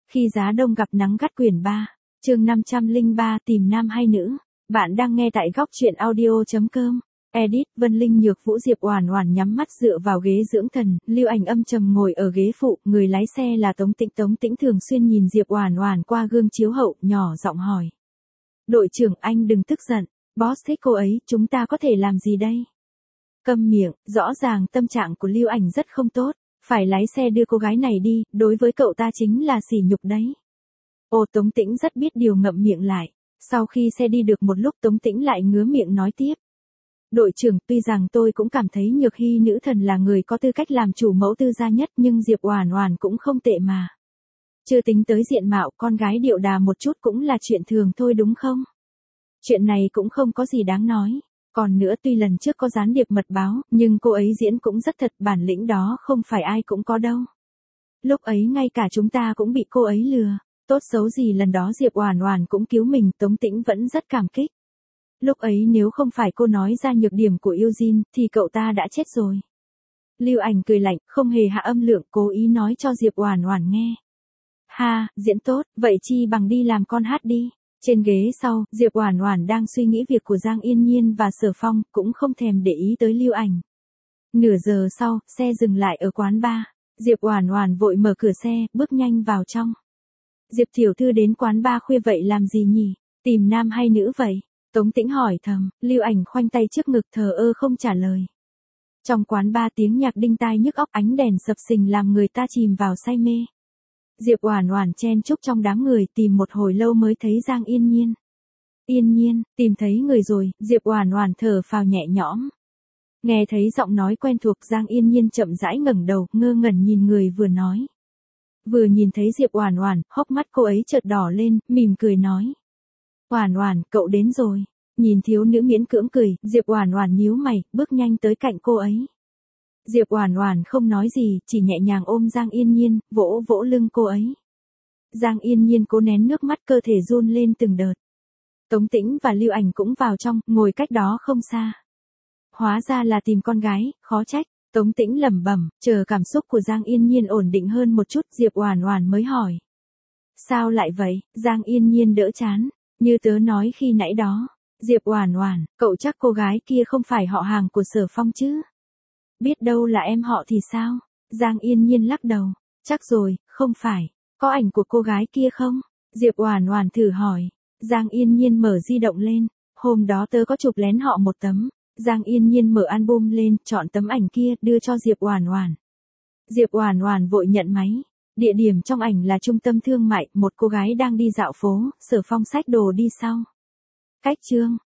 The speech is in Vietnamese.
Khi giá đông gặp nắng gắt quyển 3, chương 503 tìm nam hay nữ. Bạn đang nghe tại góc truyện audio.com. Edit Vân Linh Nhược Vũ Diệp Oản Oản nhắm mắt dựa vào ghế dưỡng thần, Lưu Ảnh âm trầm ngồi ở ghế phụ, người lái xe là Tống Tĩnh. Tống Tĩnh thường xuyên nhìn Diệp Oản Oản qua gương chiếu hậu, nhỏ giọng hỏi. Đội trưởng anh đừng tức giận, boss thích cô ấy, chúng ta có thể làm gì đây? Câm miệng, rõ ràng tâm trạng của Lưu Ảnh rất không tốt, phải lái xe đưa cô gái này đi, đối với cậu ta chính là sỉ nhục đấy. Ồ, Tống Tĩnh rất biết điều ngậm miệng lại, sau khi xe đi được một lúc Tống Tĩnh lại ngứa miệng nói tiếp. Đội trưởng, tuy rằng tôi cũng cảm thấy Nhược Hy nữ thần là người có tư cách làm chủ mẫu tư gia nhất nhưng Diệp Oản Oản cũng không tệ mà. Chưa tính tới diện mạo, con gái điệu đà một chút cũng là chuyện thường thôi đúng không? Chuyện này cũng không có gì đáng nói. Còn nữa tuy lần trước có gián điệp mật báo, nhưng cô ấy diễn cũng rất thật, bản lĩnh đó không phải ai cũng có đâu. Lúc ấy ngay cả chúng ta cũng bị cô ấy lừa, tốt xấu gì lần đó Diệp Oản Oản cũng cứu mình, Tống Tĩnh vẫn rất cảm kích. Lúc ấy nếu không phải cô nói ra nhược điểm của Eugene, thì cậu ta đã chết rồi. Lưu Ảnh cười lạnh, không hề hạ âm lượng, cố ý nói cho Diệp Oản Oản nghe. Ha, diễn tốt, vậy chi bằng đi làm con hát đi. Trên ghế sau, Diệp Oản Oản đang suy nghĩ việc của Giang Yên Nhiên và Sở Phong, cũng không thèm để ý tới Lưu Ảnh. Nửa giờ sau, xe dừng lại ở quán bar. Diệp Oản Oản vội mở cửa xe, bước nhanh vào trong. Diệp tiểu thư đến quán bar khuya vậy làm gì nhỉ? Tìm nam hay nữ vậy? Tống Tĩnh hỏi thầm, Lưu Ảnh khoanh tay trước ngực thờ ơ không trả lời. Trong quán bar tiếng nhạc đinh tai nhức óc, ánh đèn sập sình làm người ta chìm vào say mê. Diệp Oản Oản chen chúc trong đám người tìm một hồi lâu mới thấy Giang Yên Nhiên. Yên Nhiên, tìm thấy người rồi, Diệp Oản Oản thở phào nhẹ nhõm. Nghe thấy giọng nói quen thuộc, Giang Yên Nhiên chậm rãi ngẩng đầu, ngơ ngẩn nhìn người vừa nói. Vừa nhìn thấy Diệp Oản Oản, hốc mắt cô ấy chợt đỏ lên, mỉm cười nói. Oản Oản, cậu đến rồi. Nhìn thiếu nữ miễn cưỡng cười, Diệp Oản Oản nhíu mày, bước nhanh tới cạnh cô ấy. Diệp Oản Oản không nói gì, chỉ nhẹ nhàng ôm Giang Yên Nhiên, vỗ vỗ lưng cô ấy. Giang Yên Nhiên cố nén nước mắt, cơ thể run lên từng đợt. Tống Tĩnh và Lưu Ảnh cũng vào trong, ngồi cách đó không xa. Hóa ra là tìm con gái, khó trách. Tống Tĩnh lẩm bẩm, chờ cảm xúc của Giang Yên Nhiên ổn định hơn một chút, Diệp Oản Oản mới hỏi. Sao lại vậy? Giang Yên Nhiên đỡ chán, như tớ nói khi nãy đó. Diệp Oản Oản, cậu chắc cô gái kia không phải họ hàng của Sở Phong chứ? Biết đâu là em họ thì sao? Giang Yên Nhiên lắc đầu. Chắc rồi, không phải. Có ảnh của cô gái kia không? Diệp Oản Oản thử hỏi. Giang Yên Nhiên mở di động lên. Hôm đó tớ có chụp lén họ một tấm. Giang Yên Nhiên mở album lên, chọn tấm ảnh kia, đưa cho Diệp Oản Oản. Diệp Oản Oản vội nhận máy. Địa điểm trong ảnh là trung tâm thương mại, một cô gái đang đi dạo phố, Sở Phong xách đồ đi sau. Cách chương.